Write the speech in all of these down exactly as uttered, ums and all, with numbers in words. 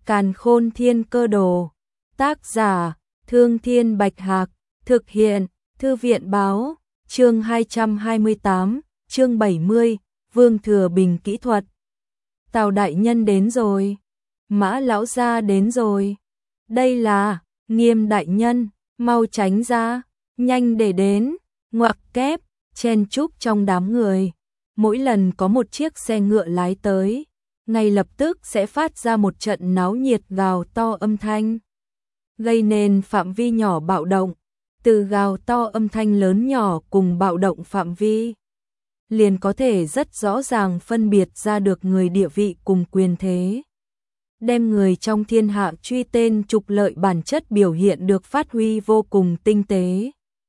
Càn Khôn Thiên Cơ Đồ. Tác giả: Thương Thiên Bạch Hạc. Thực hiện: Thư viện báo. Chương hai trăm hai mươi tám, chương bảy mươi, Vương Thừa Bình kỹ thuật. Tào đại nhân đến rồi. Mã lão gia đến rồi. Đây là Nghiêm đại nhân, mau tránh ra, nhanh để đến. Ngoặc kép, chen chúc trong đám người. Mỗi lần có một chiếc xe ngựa lái tới, ngay lập tức sẽ phát ra một trận náo nhiệt gào to âm thanh, gây nên phạm vi nhỏ bạo động. Từ gào to âm thanh lớn nhỏ cùng bạo động phạm vi, liền có thể rất rõ ràng phân biệt ra được người địa vị cùng quyền thế. Đem người trong thiên hạ truy tên trục lợi bản chất biểu hiện được phát huy vô cùng tinh tế.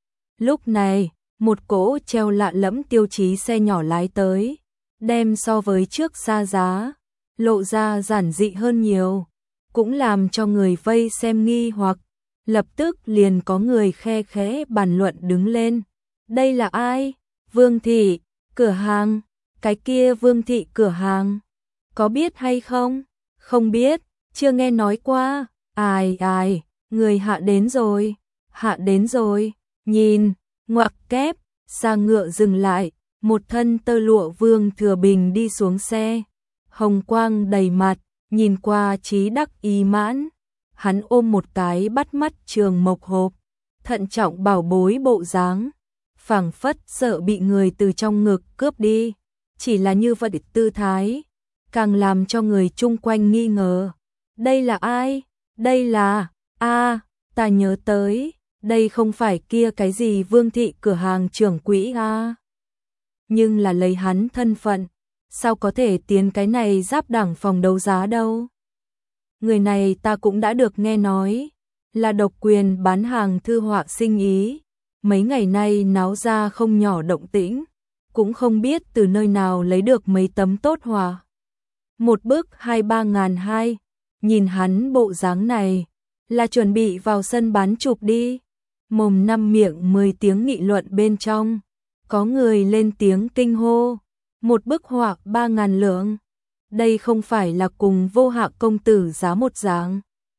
Lúc này, một cỗ treo lạ lẫm tiêu chí xe nhỏ lái tới, đem so với trước xa giá, lộ ra giản dị hơn nhiều, cũng làm cho người vây xem nghi hoặc. Lập tức liền có người khe khẽ bàn luận đứng lên. Đây là ai? Vương thị, cửa hàng, cái kia Vương thị cửa hàng. Có biết hay không? Không biết, chưa nghe nói qua. Ai ai, người hạ đến rồi, hạ đến rồi, nhìn, ngoặc kép, xa ngựa dừng lại, một thân tơ lụa Vương Thừa Bình đi xuống xe. Hồng quang đầy mặt, nhìn qua trí đắc ý mãn. Hắn ôm một cái bắt mắt trường mộc hộp, thận trọng bảo bối bộ dáng, phảng phất sợ bị người từ trong ngực cướp đi. Chỉ là như vậy tư thái, càng làm cho người chung quanh nghi ngờ. Đây là ai? Đây là... a à, ta nhớ tới, đây không phải kia cái gì Vương thị cửa hàng trưởng quỹ à? Nhưng là lấy hắn thân phận, sao có thể tiến cái này giáp đẳng phòng đấu giá đâu? Người này ta cũng đã được nghe nói, là độc quyền bán hàng thư họa sinh ý, mấy ngày nay náo ra không nhỏ động tĩnh, cũng không biết từ nơi nào lấy được mấy tấm tốt họa. Một bức hai ba ngàn hai, nhìn hắn bộ dáng này, là chuẩn bị vào sân bán chụp đi. Mồm năm miệng mười tiếng nghị luận bên trong, có người lên tiếng kinh hô, một bức họa ba ngàn lượng. Đây không phải là cùng Vô Hạ công tử giá một dáng.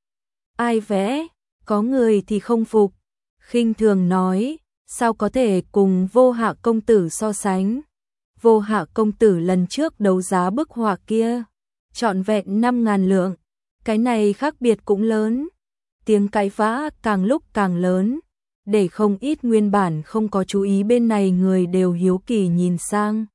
Ai vẽ? Có người thì không phục, khinh thường nói, sao có thể cùng Vô Hạ công tử so sánh? Vô Hạ công tử lần trước đấu giá bức họa kia, trọn vẹn năm ngàn lượng, cái này khác biệt cũng lớn. Tiếng cãi vã càng lúc càng lớn, để không ít nguyên bản không có chú ý bên này người đều hiếu kỳ nhìn sang.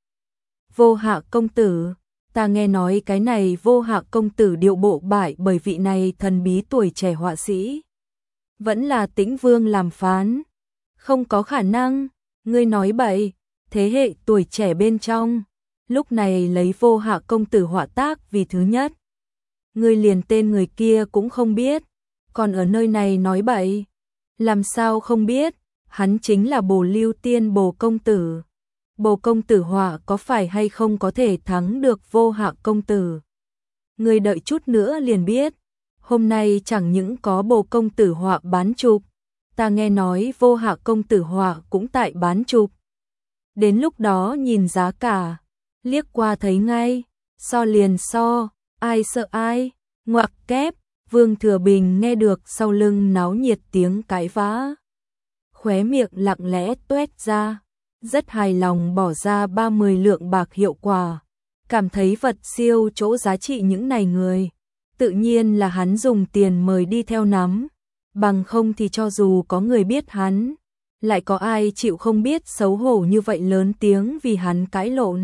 Vô Hạ công tử, ta nghe nói cái này Vô Hạ công tử điệu bộ bại bởi vị này thần bí tuổi trẻ họa sĩ. Vẫn là Tĩnh Vương làm phán. Không có khả năng, ngươi nói bậy, thế hệ tuổi trẻ bên trong, lúc này lấy Vô Hạ công tử họa tác vì thứ nhất. Ngươi liền tên người kia cũng không biết, còn ở nơi này nói bậy. Làm sao không biết, hắn chính là Bồ Lưu Tiên Bồ công tử. Bồ công tử họa có phải hay không có thể thắng được Vô Hạ công tử? Người đợi chút nữa liền biết. Hôm nay chẳng những có Bồ công tử họa bán chụp, ta nghe nói Vô Hạ công tử họa cũng tại bán chụp. Đến lúc đó nhìn giá cả, liếc qua thấy ngay, so liền so, ai sợ ai? Ngoặc kép, Vương Thừa Bình nghe được sau lưng náo nhiệt tiếng cãi vã, khóe miệng lặng lẽ tuét ra. Rất hài lòng bỏ ra ba mươi lượng bạc hiệu quả, cảm thấy vật siêu chỗ giá trị những này người, tự nhiên là hắn dùng tiền mời đi theo nắm, bằng không thì cho dù có người biết hắn, lại có ai chịu không biết xấu hổ như vậy lớn tiếng vì hắn cãi lộn.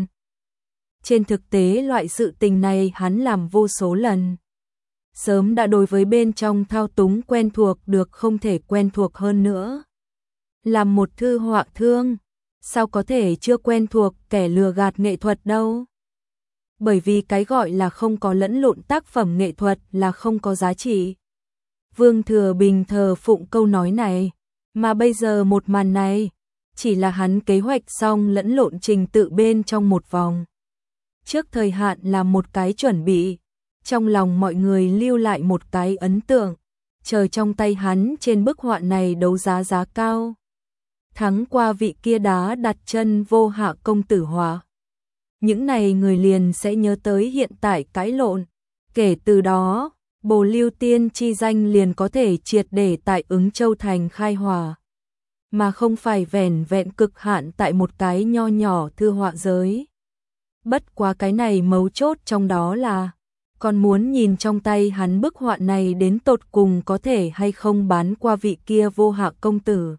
Trên thực tế loại sự tình này hắn làm vô số lần, sớm đã đối với bên trong thao túng quen thuộc được không thể quen thuộc hơn nữa. Làm một thư họa thương, sao có thể chưa quen thuộc kẻ lừa gạt nghệ thuật đâu? Bởi vì cái gọi là không có lẫn lộn tác phẩm nghệ thuật là không có giá trị. Vương Thừa Bình thờ phụng câu nói này, mà bây giờ một màn này, chỉ là hắn kế hoạch xong lẫn lộn trình tự bên trong một vòng. Trước thời hạn là một cái chuẩn bị, trong lòng mọi người lưu lại một cái ấn tượng, chờ trong tay hắn trên bức họa này đấu giá giá cao. Thắng qua vị kia đá đặt chân Vô Hạ công tử họa. Những này người liền sẽ nhớ tới hiện tại cãi lộn, kể từ đó, Bồ Lưu Tiên chi danh liền có thể triệt để tại Ứng Châu thành khai hỏa, mà không phải vẻn vẹn cực hạn tại một cái nho nhỏ thư họa giới. Bất quá cái này mấu chốt trong đó là, còn muốn nhìn trong tay hắn bức họa này đến tột cùng có thể hay không bán qua vị kia Vô Hạ công tử.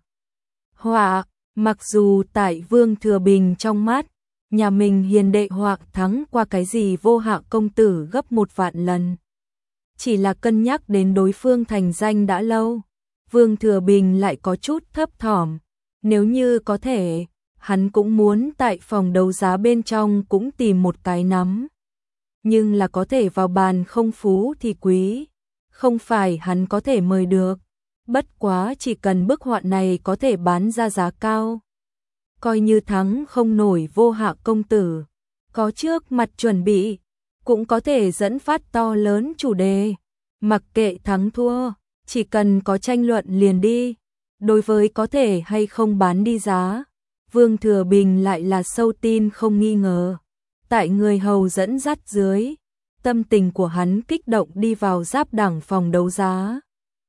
Họa, mặc dù tại Vương Thừa Bình trong mắt, nhà mình hiền đệ họa thắng qua cái gì Vô Hạ công tử gấp một vạn lần. Chỉ là cân nhắc đến đối phương thành danh đã lâu, Vương Thừa Bình lại có chút thấp thỏm, nếu như có thể, hắn cũng muốn tại phòng đấu giá bên trong cũng tìm một cái nắm. Nhưng là có thể vào bàn không phú thì quý, không phải hắn có thể mời được, bất quá chỉ cần bức họa này có thể bán ra giá cao. Coi như thắng không nổi Vô Hạ công tử, có trước mặt chuẩn bị, cũng có thể dẫn phát to lớn chủ đề, mặc kệ thắng thua, chỉ cần có tranh luận liền đi. Đối với có thể hay không bán đi giá, Vương Thừa Bình lại là sâu tin không nghi ngờ. Tại người hầu dẫn dắt dưới, tâm tình của hắn kích động đi vào giáp đẳng phòng đấu giá.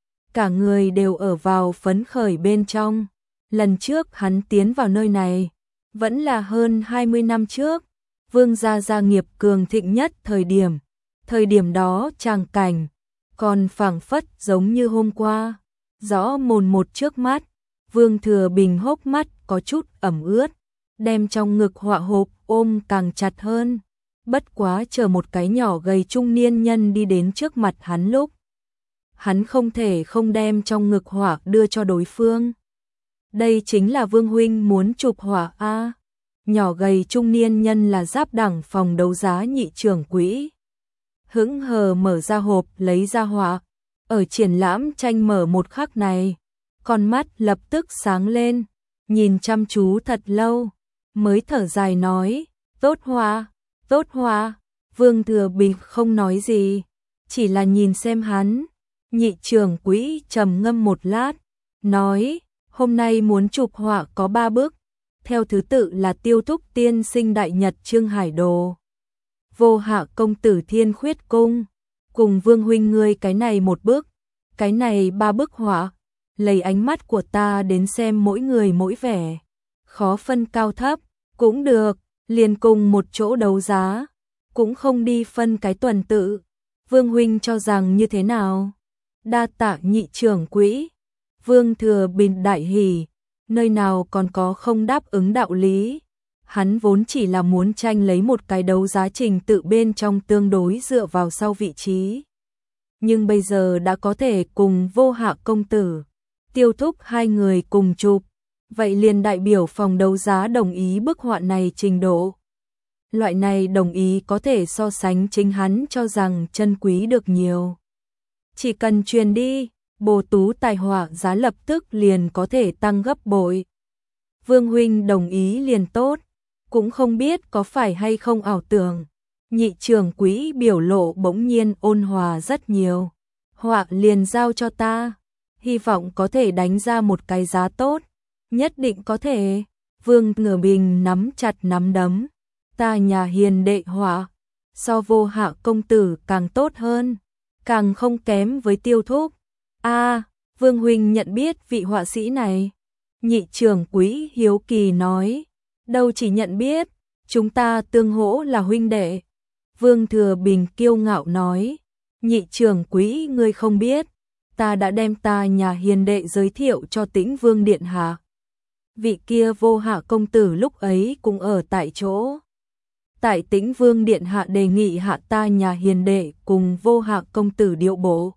Cả người đều ở vào phấn khởi bên trong. Lần trước hắn tiến vào nơi này, vẫn là hơn hai mươi năm trước, Vương gia gia nghiệp cường thịnh nhất thời điểm. Thời điểm đó tràng cảnh, còn phảng phất giống như hôm qua, rõ mồn một trước mắt. Vương Thừa Bình hốc mắt có chút ẩm ướt, đem trong ngực họa hộp ôm càng chặt hơn. Bất quá chờ một cái nhỏ gầy trung niên nhân đi đến trước mặt hắn lúc, hắn không thể không đem trong ngực họa đưa cho đối phương. Đây chính là Vương huynh muốn chụp họa a. Nhỏ gầy trung niên nhân là giáp đẳng phòng đấu giá nhị trưởng quỹ. Hững hờ mở ra hộp lấy ra họa, ở triển lãm tranh mở một khắc này, con mắt lập tức sáng lên, nhìn chăm chú thật lâu, mới thở dài nói, tốt họa, tốt họa. Vương Thừa Bình không nói gì, chỉ là nhìn xem hắn. Nhị trưởng quỹ trầm ngâm một lát, nói, hôm nay muốn chụp họa có ba bức, theo thứ tự là Tiêu Thúc tiên sinh Đại Nhật Trương Hải Đồ, Vô Hạ công tử Thiên Khuyết Cung, cùng Vương huynh ngươi cái này một bức, cái này ba bức họa, lấy ánh mắt của ta đến xem mỗi người mỗi vẻ, khó phân cao thấp, cũng được, liền cùng một chỗ đấu giá, cũng không đi phân cái tuần tự. Vương huynh cho rằng như thế nào? Đa tạ nhị trưởng quỹ. Vương Thừa Bình đại hỉ, nơi nào còn có không đáp ứng đạo lý. Hắn vốn chỉ là muốn tranh lấy một cái đấu giá trình tự bên trong tương đối dựa vào sau vị trí. Nhưng bây giờ đã có thể cùng Vô Hạ công tử, Tiêu Thúc hai người cùng chụp, vậy liền đại biểu phòng đấu giá đồng ý bức họa này trình độ. Loại này đồng ý có thể so sánh chính hắn cho rằng chân quý được nhiều. Chỉ cần truyền đi, Bồ Tú tài họa giá lập tức liền có thể tăng gấp bội. Vương huynh đồng ý liền tốt, cũng không biết có phải hay không ảo tưởng. Nhị trưởng quỹ biểu lộ bỗng nhiên ôn hòa rất nhiều. Họa liền giao cho ta, hy vọng có thể đánh ra một cái giá tốt. Nhất định có thể. Vương Ngửa Bình nắm chặt nắm đấm. Ta nhà hiền đệ họa, so Vô Hạ công tử càng tốt hơn, càng không kém với Tiêu Thúc. A, à, Vương huynh nhận biết vị họa sĩ này? Nhị trưởng quỹ hiếu kỳ nói. Đâu chỉ nhận biết, chúng ta tương hỗ là huynh đệ. Vương Thừa Bình kiêu ngạo nói. Nhị trưởng quỹ ngươi không biết, ta đã đem ta nhà hiền đệ giới thiệu cho Tĩnh Vương điện hạ. Vị kia Vô Hạ công tử lúc ấy cũng ở tại chỗ. Tại Tĩnh Vương điện hạ đề nghị hạ ta nhà hiền đệ cùng Vô Hạ công tử điệu bộ.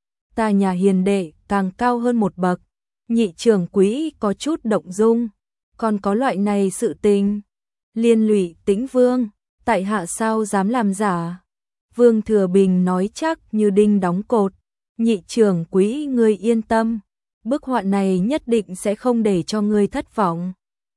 Ta nhà hiền đệ càng cao hơn một bậc. Nhị trưởng quỹ có chút động dung, còn có loại này sự tình. Liên lụy Tĩnh Vương, tại hạ sao dám làm giả. Vương Thừa Bình nói chắc như đinh đóng cột. Nhị trưởng quỹ ngươi yên tâm, bức họa này nhất định sẽ không để cho ngươi thất vọng.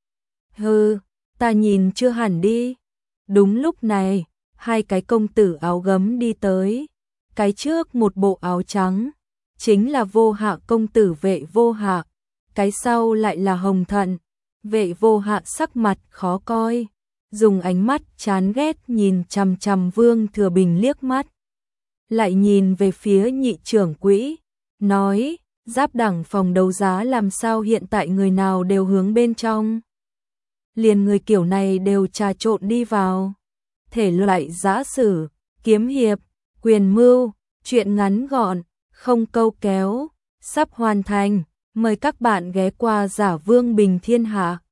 Hừ, ta nhìn chưa hẳn đi. Đúng lúc này, hai cái công tử áo gấm đi tới. Cái trước một bộ áo trắng, chính là Vô Hạ công tử Vệ Vô Hạ. Cái sau lại là Hồng Thận. Vệ Vô Hạ sắc mặt khó coi, dùng ánh mắt chán ghét nhìn chằm chằm Vương Thừa Bình liếc mắt. lại nhìn về phía nhị trưởng quỹ, nói, giáp đẳng phòng đấu giá làm sao hiện tại người nào đều hướng bên trong. Liền người kiểu này đều trà trộn đi vào. Thể loại giã sử, kiếm hiệp, quyền mưu, truyện ngắn gọn, không câu kéo, sắp hoàn thành. Mời các bạn ghé qua Giả Vương Bình Thiên Hạ.